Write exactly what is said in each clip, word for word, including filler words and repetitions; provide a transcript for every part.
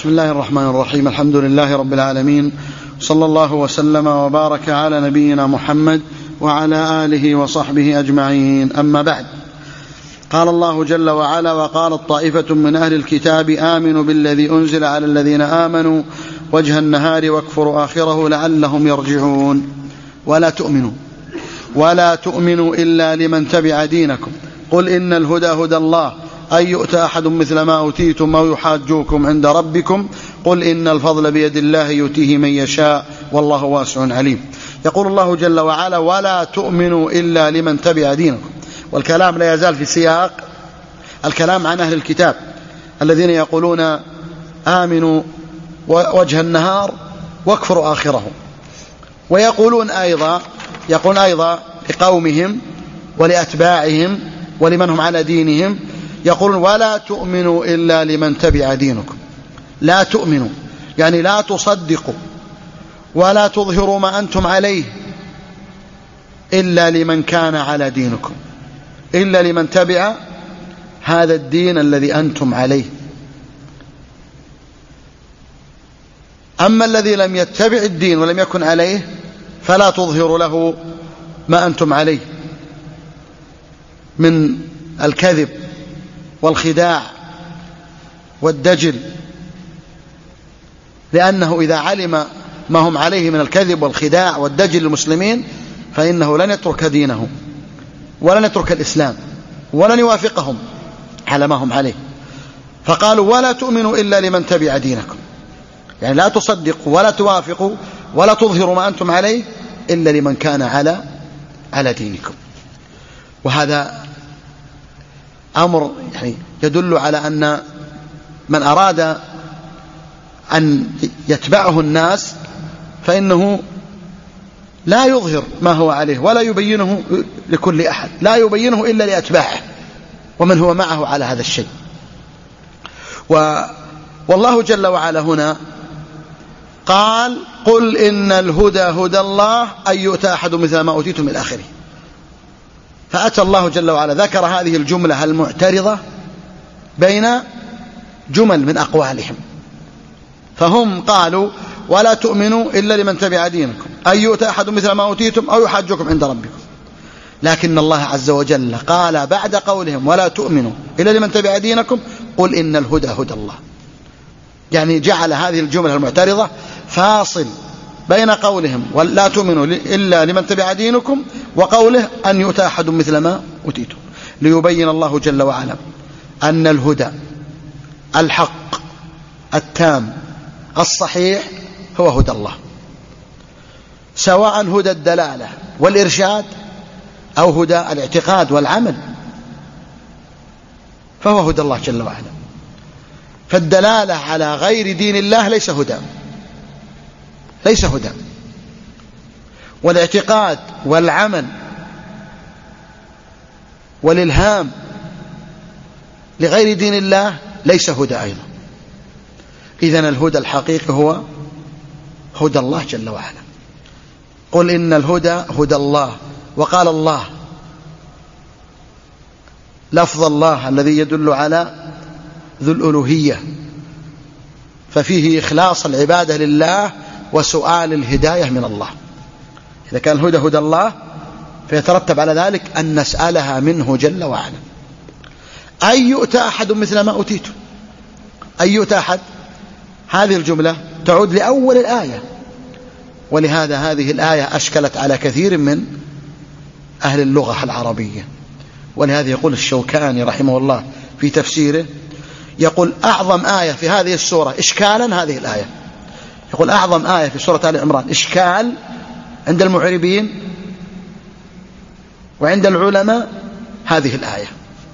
بسم الله الرحمن الرحيم. الحمد لله رب العالمين، صلى الله وسلم وبارك على نبينا محمد وعلى آله وصحبه أجمعين. أما بعد، قال الله جل وعلا: وقالت طائفة من أهل الكتاب آمنوا بالذي أنزل على الذين آمنوا وجه النهار واكفروا آخره لعلهم يرجعون. ولا تؤمنوا ولا تؤمنوا إلا لمن تبع دينكم قل إن الهدى هدى الله أن يؤتى أحد مثل ما أوتيتم أو يحاجوكم عند ربكم قل إن الفضل بيد الله يؤتيه من يشاء والله واسع عليم. يقول الله جل وعلا: ولا تؤمنوا إلا لمن تبع دينكم. والكلام لا يزال في سياق الكلام عن أهل الكتاب الذين يقولون آمنوا وجه النهار واكفروا آخره، ويقولون أيضا يقول أيضا لقومهم ولأتباعهم ولمن هم على دينهم، يقولون: ولا تؤمنوا إلا لمن تبع دينكم. لا تؤمنوا يعني لا تصدقوا ولا تظهروا ما أنتم عليه إلا لمن كان على دينكم، إلا لمن تبع هذا الدين الذي أنتم عليه. أما الذي لم يتبع الدين ولم يكن عليه فلا تظهروا له ما أنتم عليه من الكذب والخداع والدجل، لأنه إذا علم ما هم عليه من الكذب والخداع والدجل للمسلمين فإنه لن يترك دينه ولن يترك الإسلام ولن يوافقهم على ما هم عليه. فقالوا: ولا تؤمنوا إلا لمن تبع دينكم، يعني لا تصدقوا ولا توافقوا ولا تظهروا ما أنتم عليه إلا لمن كان على على دينكم. وهذا أمر يعني يدل على أن من أراد أن يتبعه الناس فإنه لا يظهر ما هو عليه ولا يبينه لكل أحد، لا يبينه إلا لأتباعه ومن هو معه على هذا الشيء. و والله جل وعلا هنا قال: قل إن الهدى هدى الله أن يؤتى أحد مثل ما أوتيتم إلى آخره. فأتى الله جل وعلا ذكر هذه الجملة المعترضة بين جمل من أقوالهم، فهم قالوا: ولا تؤمنوا إلا لمن تبع دينكم أن يؤتى أحد مثل ما أوتيتم أو يحاجوكم عند ربكم. لكن الله عز وجل قال بعد قولهم ولا تؤمنوا إلا لمن تبع دينكم قل إن الهدى هدى الله، يعني جعل هذه الجملة المعترضة فاصل بين قولهم ولا تؤمنوا إلا لمن تبع دينكم وقوله أن يؤتى أحد مثل ما أوتيتم، ليبين الله جل وعلا أن الهدى الحق التام الصحيح هو هدى الله، سواء هدى الدلالة والإرشاد أو هدى الاعتقاد والعمل، فهو هدى الله جل وعلا. فالدلالة على غير دين الله ليس هدى ليس هدى والاعتقاد والعمل والإلهام لغير دين الله ليس هدى أيضا. إذن الهدى الحقيقي هو هدى الله جل وعلا. قل إن الهدى هدى الله. وقال الله لفظ الله الذي يدل على ذو الألوهية، ففيه إخلاص العبادة لله وسؤال الهداية من الله. إذا كان الهدى هدى الله فيترتب على ذلك أن نسألها منه جل وعلا. أن يؤتى أحد مثل ما أوتيتم، أن يؤتى أحد، هذه الجملة تعود لأول الآية، ولهذا هذه الآية أشكلت على كثير من أهل اللغة العربية. ولهذا يقول الشوكاني رحمه الله في تفسيره، يقول: أعظم آية في هذه السورة إشكالا هذه الآية. يقول: أعظم آية في سورة آل عمران إشكال عند المعربين وعند العلماء هذه الآية.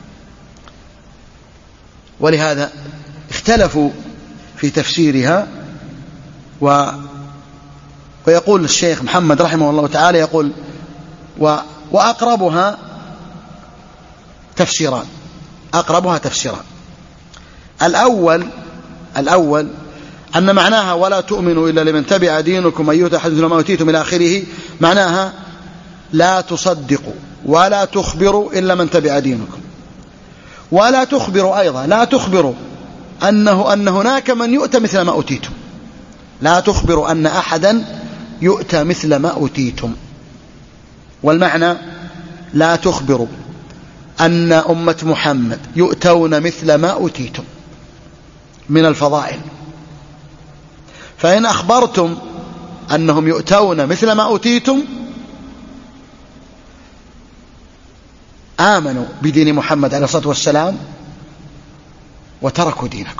ولهذا اختلفوا في تفسيرها. و ويقول الشيخ محمد رحمه الله تعالى يقول: و وأقربها تفسيران أقربها تفسيران الأول الأول أن معناها ولا تؤمنوا إلا لمن تبع دينكم أن يؤتى أحد مثل ما أوتيتم إلى آخره، معناها لا تصدقوا ولا تخبروا إلا من تبع دينكم، ولا تخبروا أيضا لا تخبروا أنه أن هناك من يؤتى مثل ما أوتيتم. لا تخبروا أن أحدا يؤتى مثل ما أوتيتم. والمعنى لا تخبروا أن أمة محمد يؤتون مثل ما أوتيتم من الفضائل. فإن أخبرتم أنهم يؤتون مثل ما أوتيتم آمنوا بدين محمد عليه الصلاة والسلام وتركوا دينكم،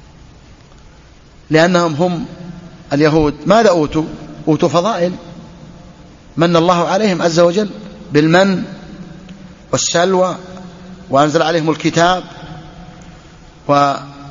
لأنهم هم اليهود ماذا أوتوا؟ أوتوا فضائل، من الله عليهم عز وجل بالمن والسلوى، وأنزل عليهم الكتاب و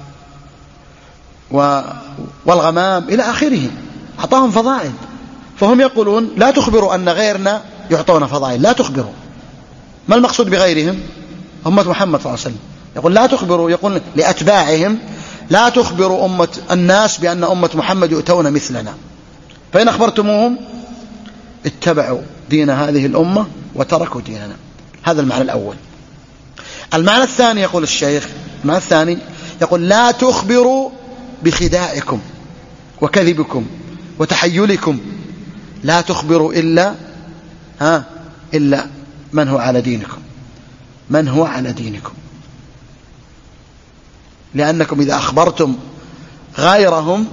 و والغمام إلى آخره، أعطاهم فضائل. فهم يقولون لا تخبروا أن غيرنا يعطون فضائل، لا تخبروا. ما المقصود بغيرهم؟ أمة محمد صلى الله عليه وسلم. يقول لا تخبروا، يقول لأتباعهم لا تخبروا أمة الناس بأن أمة محمد يؤتون مثلنا. فإن أخبرتموهم اتبعوا دين هذه الأمة وتركوا ديننا. هذا المعنى الأول. المعنى الثاني يقول الشيخ، المعنى الثاني يقول لا تخبروا بخداعكم وكذبكم وتحيلكم، لا تخبروا إلا ها إلا من هو على دينكم، من هو على دينكم. لأنكم إذا أخبرتم غيرهم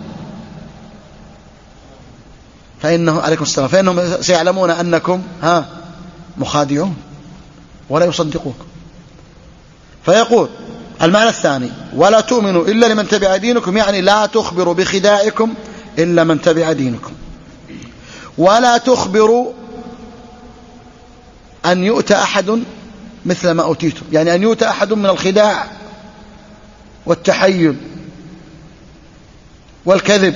فإنه عليكم السلام فإنهم سيعلمون أنكم ها مخادعون ولا يصدقوكم. فيقول المعنى الثاني ولا تؤمنوا إلا لمن تبع دينكم، يعني لا تخبروا بخداعكم إلا من تبع دينكم. ولا تخبروا أن يؤتى أحد مثل ما أوتيتم، يعني أن يؤتى أحد من الخداع والتحيل والكذب.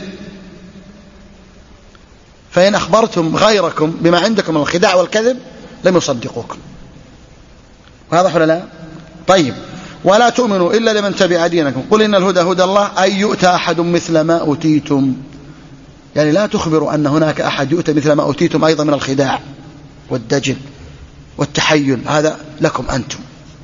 فإن أخبرتم غيركم بما عندكم من الخداع والكذب لم يصدقوكم. واضح ولا لا؟ طيب. ولا تؤمنوا إلا لمن تبع دينكم قل إن الهدى هدى الله أن يؤتى أحد مثل ما أوتيتم، يعني لا تخبروا أن هناك أحد يؤتى مثل ما أوتيتم أيضا من الخداع والدجل والتحيل، هذا لكم أنتم.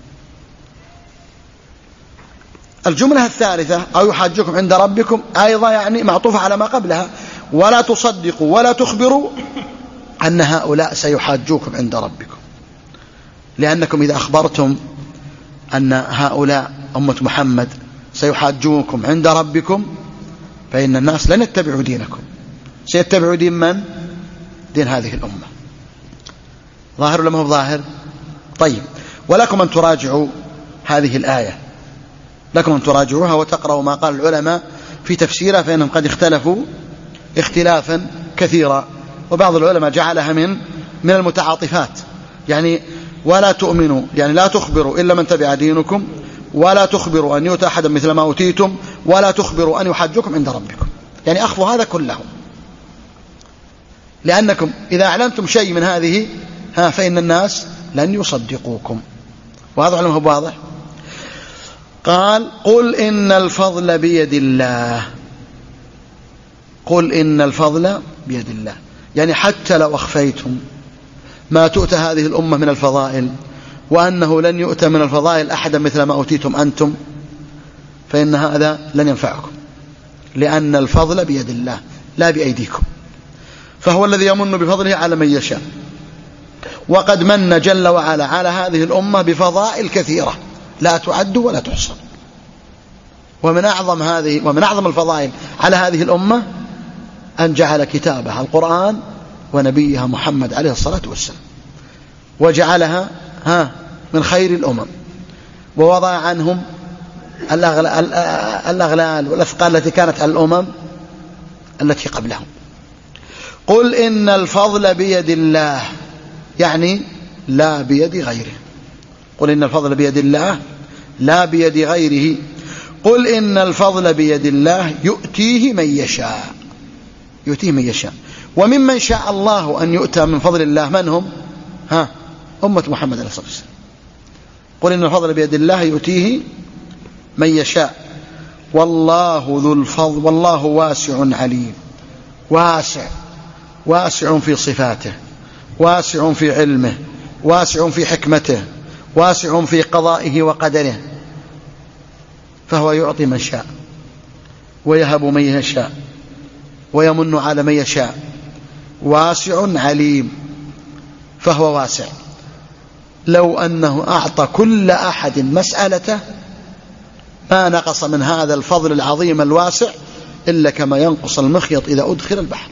الجملة الثالثة أو يحاجكم عند ربكم أيضا يعني معطوفة على ما قبلها، ولا تصدقوا ولا تخبروا أن هؤلاء سيحاجوكم عند ربكم، لأنكم إذا أخبرتم أن هؤلاء أمة محمد سيحاجوكم عند ربكم فإن الناس لن يتبعوا دينكم، سيتبعوا دين من؟ دين هذه الأمة. ظاهر ولا ما هو ظاهر؟ طيب. ولكم أن تراجعوا هذه الآية، لكم أن تراجعوها وتقرأوا ما قال العلماء في تفسيرها، فإنهم قد اختلفوا اختلافا كثيرا، وبعض العلماء جعلها من من المتعاطفات، يعني ولا تؤمنوا يعني لا تخبروا إلا من تبع دينكم، ولا تخبروا أن يؤتى أحدا مثل ما أوتيتم، ولا تخبروا أن يحاجوكم عند ربكم، يعني أخفوا هذا كله، لأنكم إذا أعلنتم شيء من هذه ها فإن الناس لن يصدقوكم. وهذا علمه واضح. قال قل إن الفضل بيد الله، قل إن الفضل بيد الله، يعني حتى لو أخفيتم ما تؤتى هذه الأمة من الفضائل وأنه لن يؤتى من الفضائل أحدا مثل ما أوتيتم أنتم، فإن هذا لن ينفعكم، لأن الفضل بيد الله لا بأيديكم، فهو الذي يمن بفضله على من يشاء. وقد من جل وعلا على هذه الأمة بفضائل كثيرة لا تعد ولا تحصى. ومن أعظم هذه ومن أعظم الفضائل على هذه الأمة أن جعل كتابها القرآن ونبيها محمد عليه الصلاة والسلام، وجعلها ها من خير الأمم، ووضع عنهم الأغلال والأثقال التي كانت على الأمم التي قبلهم. قل إن الفضل بيد الله، يعني لا بيد غيره. قل إن الفضل بيد الله لا بيد غيره. قل إن الفضل بيد الله يؤتيه من يشاء، يؤتيه من يشاء. وممن شاء الله أن يؤتى من فضل الله من هم؟ ها أمة محمد عليه الصلاة والسلام. قل إن الفضل بيد الله يؤتيه من يشاء والله ذو الفضل والله واسع عليم. واسع، واسع في صفاته، واسع في علمه، واسع في حكمته، واسع في قضائه وقدره. فهو يعطي من شاء ويهب من يشاء ويمن على من يشاء، واسع عليم، فهو واسع. لو أنه أعطى كل أحد مسألته ما نقص من هذا الفضل العظيم الواسع إلا كما ينقص المخيط إذا أدخل البحر.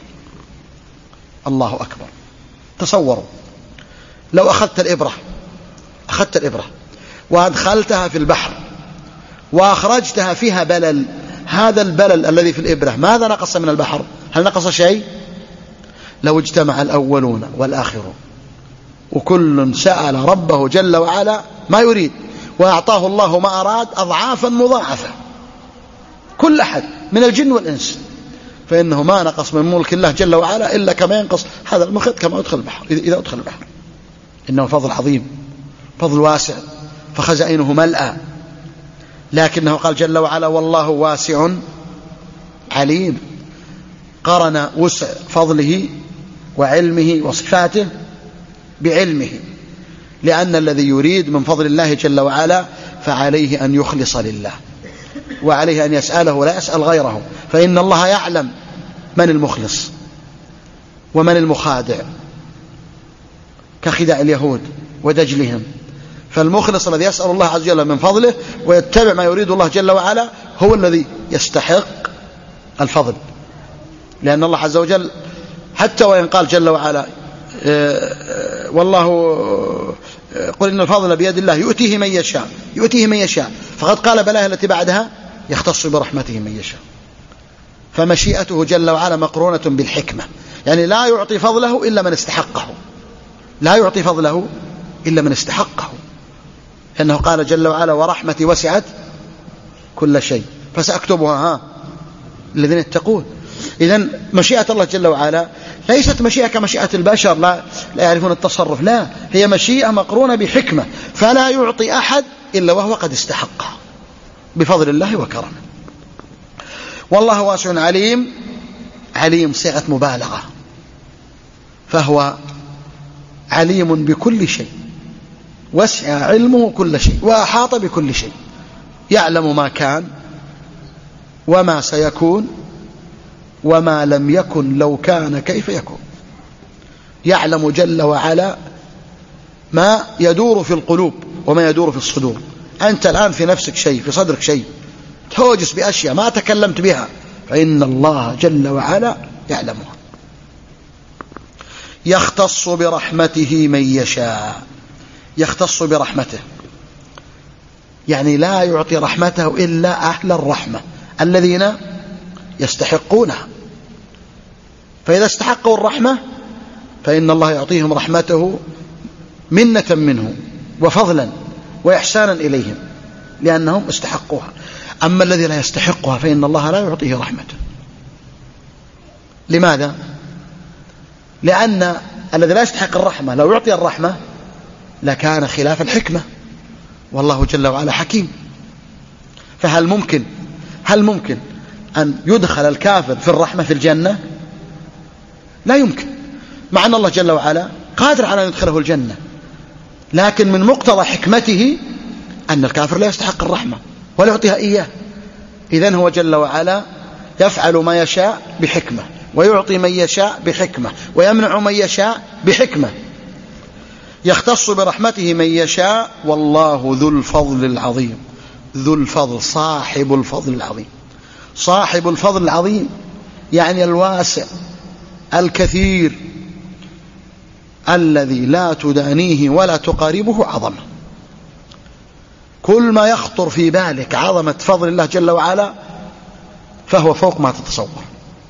الله أكبر. تصوروا لو أخذت الإبرة أخذت الإبرة وأدخلتها في البحر وأخرجتها فيها بلل، هذا البلل الذي في الإبرة ماذا نقص من البحر؟ هل نقص شيء؟ لو اجتمع الأولون والآخرون وكل سأل ربه جل وعلا ما يريد وأعطاه الله ما أراد أضعافا مضاعفة، كل أحد من الجن والإنس، فإنه ما نقص من ملك الله جل وعلا إلا كما ينقص هذا المخيط كما أدخل البحر إذا أدخل البحر. إنه فضل عظيم، فضل واسع، فخزائنه ملأى. لكنه قال جل وعلا والله واسع عليم، قرن وسع فضله وعلمه وصفاته بعلمه، لأن الذي يريد من فضل الله جل وعلا فعليه أن يخلص لله، وعليه أن يسأله ولا يسأل غيره، فإن الله يعلم من المخلص ومن المخادع، كخداع اليهود ودجلهم. فالمخلص الذي يسأل الله عز وجل من فضله ويتبع ما يريد الله جل وعلا هو الذي يستحق الفضل، لأن الله عز وجل حتى وإن قال جل وعلا والله قل إن الفضل بيد الله يؤتيه من يشاء يؤتيه من يشاء، فقد قال بلاها التي بعدها يختص برحمته من يشاء. فمشيئته جل وعلا مقرونة بالحكمة، يعني لا يعطي فضله إلا من استحقه، لا يعطي فضله إلا من استحقه، لأنه قال جل وعلا ورحمتي وسعت كل شيء فسأكتبها ها الذين يتقون. إذن مشيئة الله جل وعلا ليست مشيئة كمشيئة البشر لا, لا يعرفون التصرف، لا، هي مشيئة مقرونة بحكمة، فلا يعطي أحد إلا وهو قد استحقه بفضل الله وكرمه. والله واسع عليم، عليم صيغة مبالغة، فهو عليم بكل شيء، وسع علمه كل شيء وأحاط بكل شيء، يعلم ما كان وما سيكون وما لم يكن لو كان كيف يكون، يعلم جل وعلا ما يدور في القلوب وما يدور في الصدور. أنت الآن في نفسك شيء، في صدرك شيء، توجس بأشياء ما تكلمت بها، فإن الله جل وعلا يعلمها. يختص برحمته من يشاء، يختص برحمته يعني لا يعطي رحمته إلا أهل الرحمة الذين يستحقونها، فإذا استحقوا الرحمة فإن الله يعطيهم رحمته منة منه وفضلا وإحسانا إليهم لأنهم استحقوها. أما الذي لا يستحقها فإن الله لا يعطيه رحمته. لماذا؟ لأن الذي لا يستحق الرحمة لو يعطي الرحمة لكان خلاف الحكمة، والله جل وعلا حكيم. فهل ممكن هل ممكن أن يدخل الكافر في الرحمة في الجنة؟ لا يمكن، مع أن الله جل وعلا قادر على أن يدخله الجنة، لكن من مقتضى حكمته أن الكافر لا يستحق الرحمة ولا يعطيها إياه. إذن هو جل وعلا يفعل ما يشاء بحكمة، ويعطي من يشاء بحكمة، ويمنع من يشاء بحكمة. يختص برحمته من يشاء، والله ذو الفضل العظيم. ذو الفضل، صاحب الفضل العظيم، صاحب الفضل العظيم يعني الواسع الكثير الذي لا تدانيه ولا تقاربه عظمة. كل ما يخطر في بالك عظمة فضل الله جل وعلا فهو فوق ما تتصور.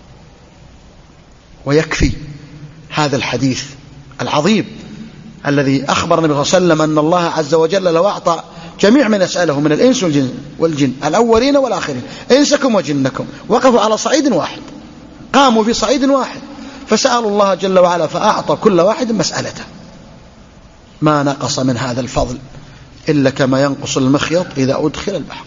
ويكفي هذا الحديث العظيم الذي أخبر النبي صلى الله عليه وسلم أن الله عز وجل لو أعطى جميع من يسأله من الإنس والجن, والجن الأولين والآخرين، إنسكم وجنكم، وقفوا على صعيد واحد، قاموا في صعيد واحد فسألوا الله جل وعلا فأعطى كل واحد مسألته، ما نقص من هذا الفضل إلا كما ينقص المخيط إذا أدخل البحر.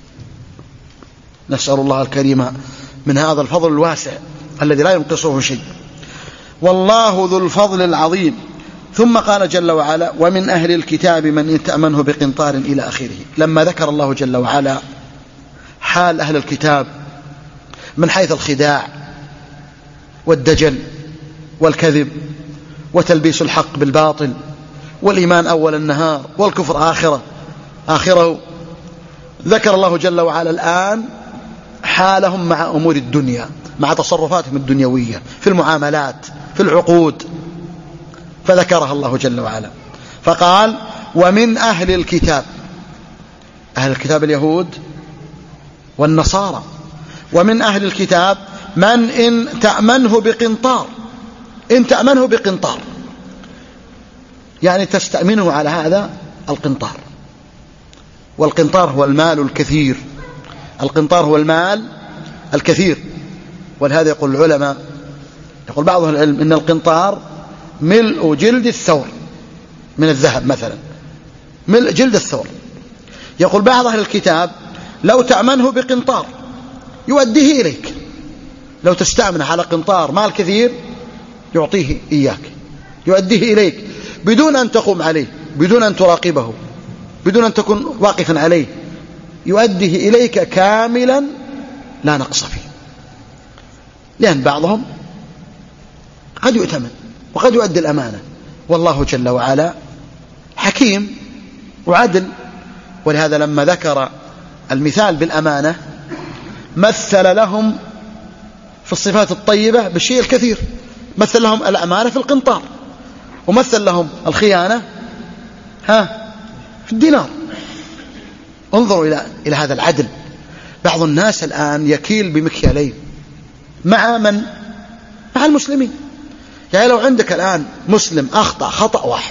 نسأل الله الكريم من هذا الفضل الواسع الذي لا ينقصه شيء. والله ذو الفضل العظيم. ثم قال جل وعلا ومن أهل الكتاب من إن تأمنه بقنطار إلى آخره. لما ذكر الله جل وعلا حال أهل الكتاب من حيث الخداع والدجل والكذب وتلبيس الحق بالباطل والإيمان أول النهار والكفر آخره آخره. ذكر الله جل وعلا الآن حالهم مع أمور الدنيا، مع تصرفاتهم الدنيوية في المعاملات في العقود، فذكرها الله جل وعلا فقال ومن أهل الكتاب، أهل الكتاب اليهود والنصارى، ومن أهل الكتاب من إن تأمنه بقنطار، إن تأمنه بقنطار يعني تستأمنه على هذا القنطار، والقنطار هو المال الكثير، القنطار هو المال الكثير. ولهذا يقول العلماء، يقول بعض أهل العلم إن القنطار ملء جلد الثور من الذهب مثلا، ملء جلد الثور. يقول بعض أهل الكتاب لو تأمنه بقنطار يؤديه إليك، لو تستأمن على قنطار مال كثير يعطيه إياك، يؤديه إليك بدون أن تقوم عليه، بدون أن تراقبه، بدون أن تكون واقفا عليه، يؤديه إليك كاملا لا نقص فيه. لأن بعضهم قد يؤتمن وقد يؤدي الأمانة، والله جل وعلا حكيم وعدل. ولهذا لما ذكر المثال بالأمانة مثل لهم في الصفات الطيبة بالشيء الكثير، مثل لهم الأمانة في القنطار، ومثل لهم الخيانة ها في الدينار. انظروا إلى إلى هذا العدل. بعض الناس الآن يكيل بمكيالين مع من؟ مع المسلمين. يعني لو عندك الآن مسلم أخطأ خطأ واحد،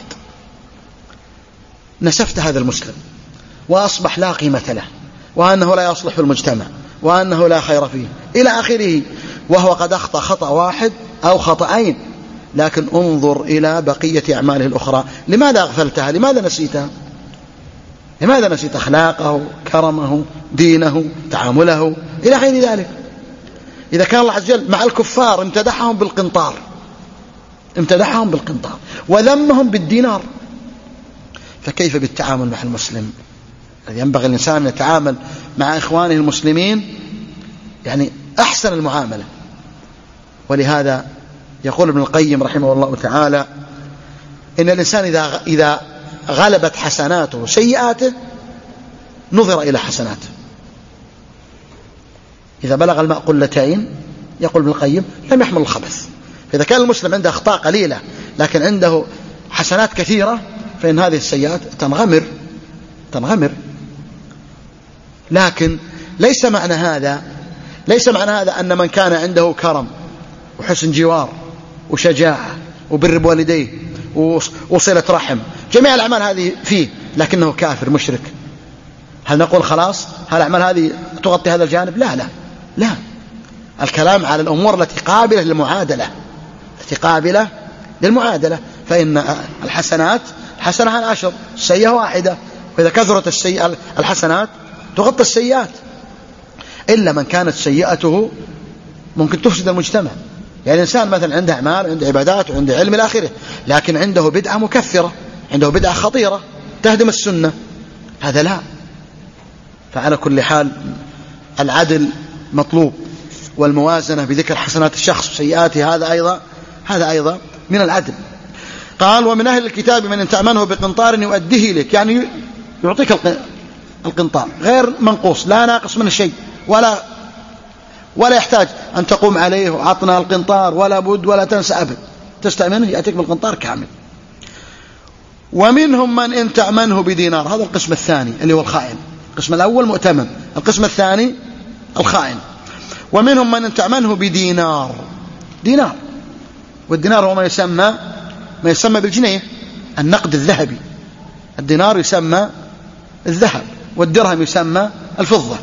نسفت هذا المسلم وأصبح لا قيمة له، وأنه لا يصلح في المجتمع، وأنه لا خير فيه إلى آخره، وهو قد أخطأ خطأ واحد أو خطأين، لكن انظر إلى بقية أعماله الأخرى. لماذا أغفلتها؟ لماذا نسيتها؟ لماذا نسيت أخلاقه، كرمه، دينه، تعامله إلى غير ذلك؟ إذا كان الله عز وجل مع الكفار امتدحهم بالقنطار، امتدحهم بالقنطار وذمهم بالدينار، فكيف بالتعامل مع المسلم؟ ينبغي الإنسان أن يتعامل مع إخوانه المسلمين يعني أحسن المعاملة. ولهذا يقول ابن القيم رحمه الله تعالى إن الإنسان إذا إذا غلبت حسناته سيئاته نظر إلى حسناته. إذا بلغ الماء قلتين يقول ابن القيم لم يحمل الخبث. فإذا كان المسلم عنده أخطاء قليلة لكن عنده حسنات كثيرة فإن هذه السيئات تنغمر تنغمر لكن ليس معنى هذا ليس معنى هذا أن من كان عنده كرم وحسن جوار وشجاعة وبر بوالديه وصلة رحم، جميع الأعمال هذه فيه، لكنه كافر مشرك، هل نقول خلاص هل الأعمال هذه تغطي هذا الجانب؟ لا لا لا. الكلام على الأمور التي قابلة للمعادلة، التي قابلة للمعادلة. فإن الحسنات حسنة عشر، سيئة واحدة، فإذا كثرت السيئة الحسنات تغطي السيئات، إلا من كانت سيئته ممكن تفسد المجتمع. يعني الإنسان مثلا عنده أعمال، عنده عبادات، وعنده علم إلى آخره، لكن عنده بدعة مكفرة، عنده بدعة خطيرة تهدم السنة، هذا لا. فعلى كل حال العدل مطلوب، والموازنة بذكر حسنات الشخص وسيئاته هذا أيضا هذا أيضا من العدل. قال ومن أهل الكتاب من إن تأمنه بقنطار يؤديه لك، يعني يعطيك القنطار غير منقوص، لا ناقص من الشيء، ولا ولا يحتاج أن تقوم عليه وعطنا القنطار ولا بد ولا تنسى أبد، تستأمنه يأتيك بالقنطار كامل. ومنهم من إن تأمنه بدينار، هذا القسم الثاني اللي هو الخائن. القسم الأول مؤتمن، القسم الثاني الخائن. ومنهم من إن تأمنه بدينار، دينار، والدينار هو ما يسمى ما يسمى بالجنيه، النقد الذهبي. الدينار يسمى الذهب، والدرهم يسمى الفضة.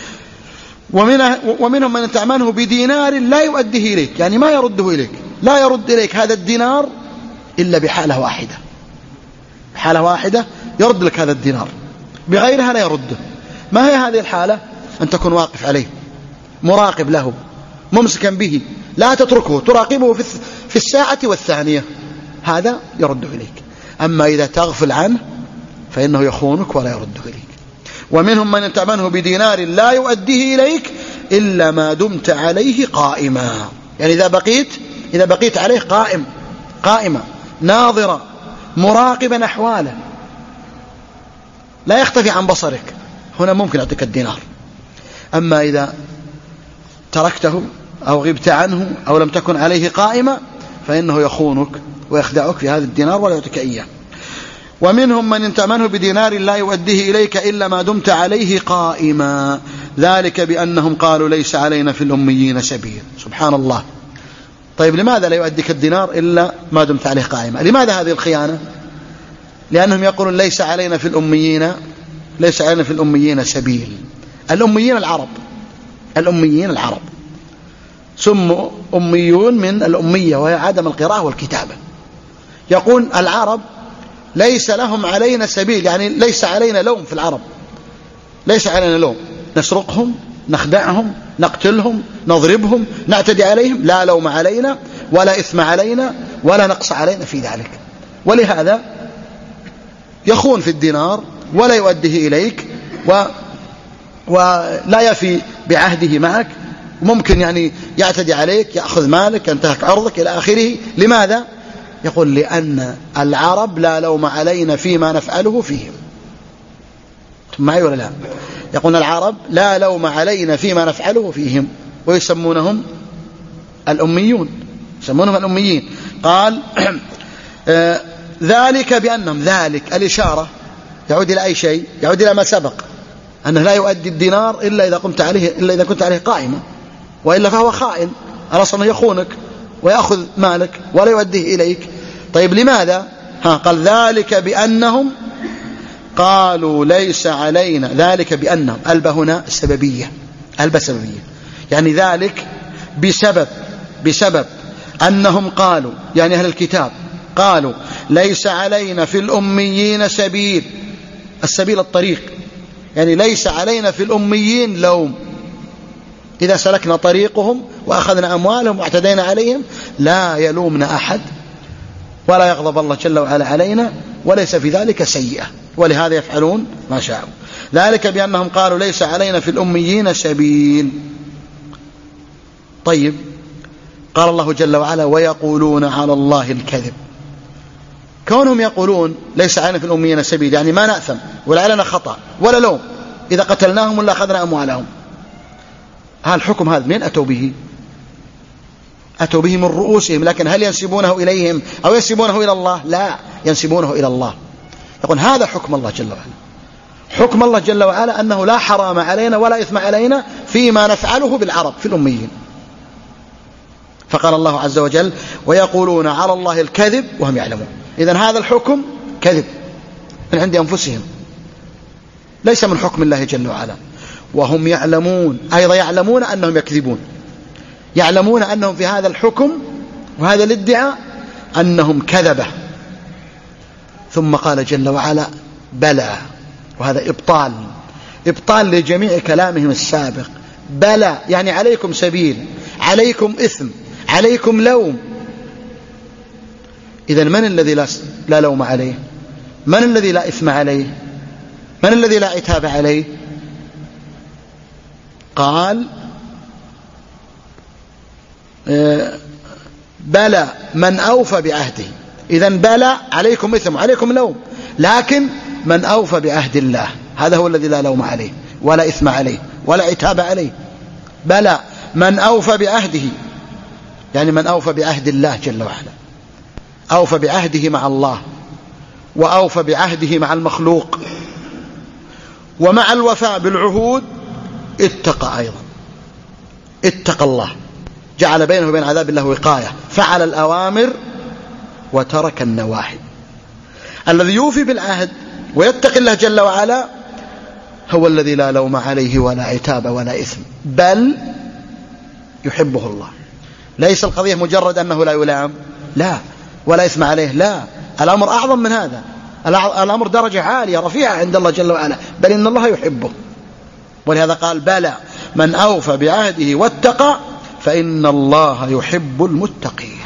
ومنهم من تأمنه بدينار لا يؤديه إليك، يعني ما يرده إليك، لا يرد إليك هذا الدينار إلا بحالة واحدة، بحالة واحدة يرد لك هذا الدينار، بغيرها لا يرده. ما هي هذه الحالة؟ أن تكون واقف عليه، مراقب له، ممسكا به، لا تتركه، تراقبه في الساعة والثانية، هذا يرده إليك. أما إذا تغفل عنه فإنه يخونك ولا يرده إليك. ومنهم من تأمنه بدينار لا يؤديه إليك إلا ما دمت عليه قائما. يعني إذا بقيت إذا بقيت عليه قائم قائمة ناظرة مراقبا أحواله لا يختفي عن بصرك، هنا ممكن أعطيك الدينار. أما إذا تركته أو غبت عنه أو لم تكن عليه قائمة فإنه يخونك ويخدعك في هذا الدينار ولا يعطيك إياه. ومنهم من تأمنه بدينار لا يؤديه إليك إلا ما دمت عليه قائما، ذلك بأنهم قالوا ليس علينا في الأميين سبيل. سبحان الله. طيب لماذا لا يؤديك الدينار إلا ما دمت عليه قائما؟ لماذا هذه الخيانة؟ لأنهم يقولون ليس علينا في الأميين ليس علينا في الأميين سبيل. الأميين العرب الأميين العرب سموا أميون من الأمية وهي عدم القراءة والكتابة. يقول العرب ليس لهم علينا سبيل، يعني ليس علينا لوم في العرب، ليس علينا لوم، نسرقهم نخدعهم نقتلهم نضربهم نعتدي عليهم، لا لوم علينا ولا إثم علينا ولا نقص علينا في ذلك. ولهذا يخون في الدينار ولا يؤديه إليك و ولا يفي بعهده معك، ممكن يعني يعتدي عليك يأخذ مالك ينتهك عرضك إلى آخره. لماذا؟ يقول لأن العرب لا لوم علينا فيما نفعله فيهم. معي ولا لا؟ يقول العرب لا لوم علينا فيما نفعله فيهم، ويسمونهم الأميون، يسمونهم الأميين. قال آه ذلك بأنهم، ذلك الإشارة يعود إلى أي شيء؟ يعود إلى ما سبق، أنه لا يؤدي الدينار إلا إذا قمت عليه إلا إذا كنت عليه قائمة، وإلا فهو خائن، الأصل أنه يخونك ويأخذ مالك ولا يؤديه إليك. طيب لماذا؟ ها قال ذلك بأنهم قالوا ليس علينا، ذلك بأنهم، البا هنا السببية، البا سببية، يعني ذلك بسبب بسبب أنهم قالوا، يعني أهل الكتاب قالوا ليس علينا في الأميين سبيل، السبيل الطريق، يعني ليس علينا في الأميين لوم، إذا سلكنا طريقهم وأخذنا أموالهم واعتدينا عليهم لا يلومنا أحد ولا يغضب الله جل وعلا علينا، وليس في ذلك سيئة، ولهذا يفعلون ما شاءوا. ذلك بأنهم قالوا ليس علينا في الأميين سبيل. طيب قال الله جل وعلا ويقولون على الله الكذب. كونهم يقولون ليس علينا في الأميين سبيل يعني ما نأثم ولا علينا خطأ ولا لوم إذا قتلناهم ولا أخذنا أموالهم، هذا الحكم هذا من أتوا به؟ أتوا به من رؤوسهم، لكن هل ينسبونه إليهم أو ينسبونه إلى الله؟ لا، ينسبونه إلى الله. يقول هذا حكم الله جل وعلا، حكم الله جل وعلا أنه لا حرام علينا ولا إثم علينا فيما نفعله بالعرب في الأميين. فقال الله عز وجل ويقولون على الله الكذب وهم يعلمون. إذن هذا الحكم كذب من عند أنفسهم، ليس من حكم الله جل وعلا، وهم يعلمون، أيضا يعلمون أنهم يكذبون، يعلمون أنهم في هذا الحكم وهذا الادعاء أنهم كذبة. ثم قال جل وعلا بلى، وهذا إبطال، إبطال لجميع كلامهم السابق. بلى يعني عليكم سبيل، عليكم إثم، عليكم لوم. إذن من الذي لا, لا لوم عليه؟ من الذي لا إثم عليه؟ من الذي لا عتاب عليه؟ قال بلى من أوفى بعهده. إذن بلى عليكم إثم عليكم لوم، لكن من أوفى بعهد الله هذا هو الذي لا لوم عليه ولا إثم عليه ولا عتاب عليه. بلى من أوفى بعهده، يعني من أوفى بعهد الله جل وعلا، أوفى بعهده مع الله وأوفى بعهده مع المخلوق، ومع الوفاء بالعهود اتقى أيضا، اتقى الله، جعل بينه وبين عذاب الله وقاية، فعل الأوامر وترك النواهي. الذي يوفي بالعهد ويتقي الله جل وعلا هو الذي لا لوم عليه ولا عتاب ولا إثم، بل يحبه الله. ليس القضية مجرد أنه لا يلام، لا، ولا إثم عليه، لا، الأمر أعظم من هذا، الأمر درجة عالية رفيعة عند الله جل وعلا، بل إن الله يحبه. ولهذا قال بلى من أوفى بعهده واتقى فإن الله يحب المتقين.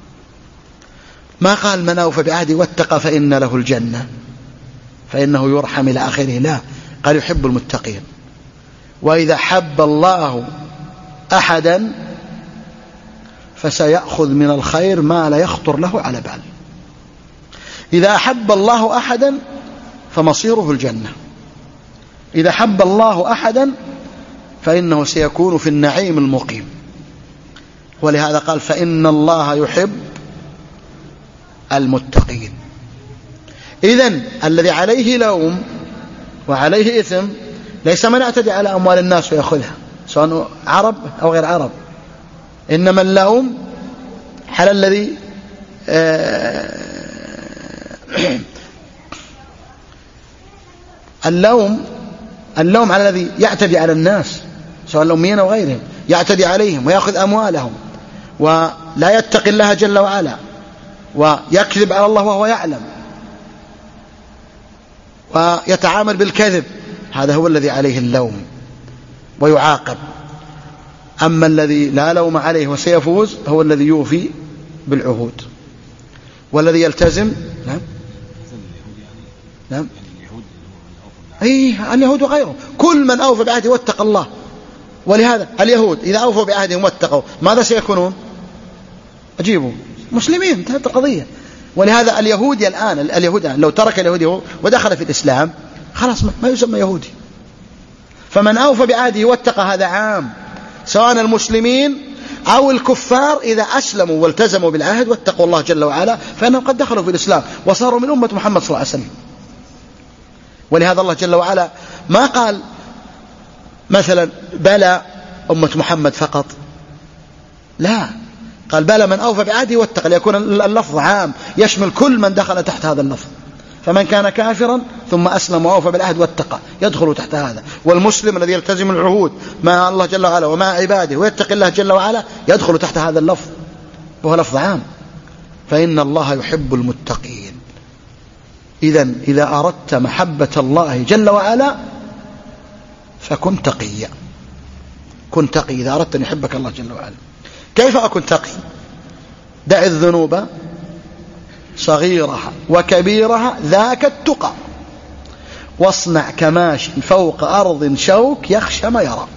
ما قال من أوفى بعهده واتقى فإن له الجنة فإنه يرحم إلى آخره، لا، قال يحب المتقين. وإذا حب الله أحدا فسيأخذ من الخير ما لا يخطر له على بال. إذا أحب الله أحدا فمصيره الجنة. إذا حب الله أحدا فإنه سيكون في النعيم المقيم. ولهذا قال فإن الله يحب المتقين. إذن الذي عليه لوم وعليه إثم ليس من يعتدي على أموال الناس ويأخذها سواء عرب أو غير عرب، إنما اللوم على الذي اللوم اللوم على الذي يعتدي على الناس سواء الأميين أو غيرهم، يعتدي عليهم ويأخذ أموالهم ولا يتقي الله جل وعلا ويكذب على الله وهو يعلم ويتعامل بالكذب، هذا هو الذي عليه اللوم ويعاقب. أما الذي لا لوم عليه وسيفوز هو الذي يوفي بالعهود والذي يلتزم. نعم نعم أي اليهود وغيرهم كل من أوفى بعهده واتقى الله. ولهذا اليهود إذا أوفوا بعهدهم واتقوا ماذا سيكونون؟ أجيبوا مسلمين، انتهت القضية. ولهذا اليهودي الآن اليهود الآن لو ترك اليهودي ودخل في الإسلام خلاص ما يسمى يهودي. فمن أوفى بعهده واتقى هذا عام، سواء المسلمين أو الكفار إذا أسلموا والتزموا بالعهد واتقوا الله جل وعلا فإنهم قد دخلوا في الإسلام وصاروا من أمة محمد صلى الله عليه وسلم. ولهذا الله جل وعلا ما قال مثلا بلى أمة محمد فقط، لا، قال بلى من أوفى بعهده واتقى، ليكون اللفظ عام يشمل كل من دخل تحت هذا اللفظ. فمن كان كافرا ثم أسلم وأوفى بالعهد واتقى يدخل تحت هذا، والمسلم الذي يلتزم العهود مع الله جل وعلا ومع عباده ويتقي الله جل وعلا يدخل تحت هذا اللفظ وهو لفظ عام. فإن الله يحب المتقين. إذن إذا أردت محبة الله جل وعلا فكن تقيا، كن تقي إذا أردت أن يحبك الله جل وعلا. كيف أكون تقي؟ دع الذنوب صغيرها وكبيرها ذاك التقى، واصنع كماش فوق أرض شوك يخشى ما يرى.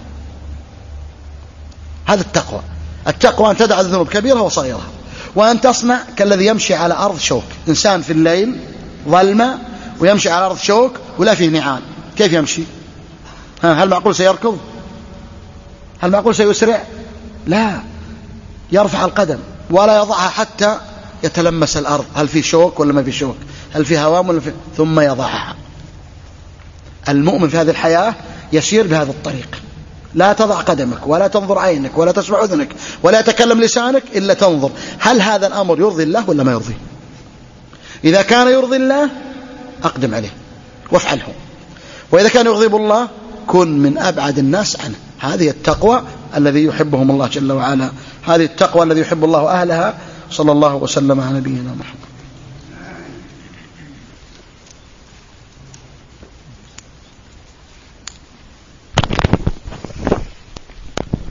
هذا التقوى. التقوى أن تدع الذنوب كبيرها وصغيرها، وأن تصنع كالذي يمشي على أرض شوك. إنسان في الليل ظلمة ويمشي على أرض شوك ولا فيه نعال، كيف يمشي؟ هل معقول سيركض؟ هل معقول سيسرع؟ لا، يرفع القدم ولا يضعها حتى يتلمس الأرض، هل في شوك ولا ما في شوك، هل في هوام ولا في، ثم يضعها. المؤمن في هذه الحياة يسير بهذا الطريق، لا تضع قدمك ولا تنظر عينك ولا تسمع أذنك ولا يتكلم لسانك إلا تنظر هل هذا الأمر يرضي الله ولا ما يرضي. إذا كان يرضي الله أقدم عليه وافعله، وإذا كان يغضب الله كن من أبعد الناس عنه. هذه التقوى الذي يحبهم الله جل وعلا، هذه التقوى الذي يحب الله أهلها. صلى الله وسلم على نبينا محمد.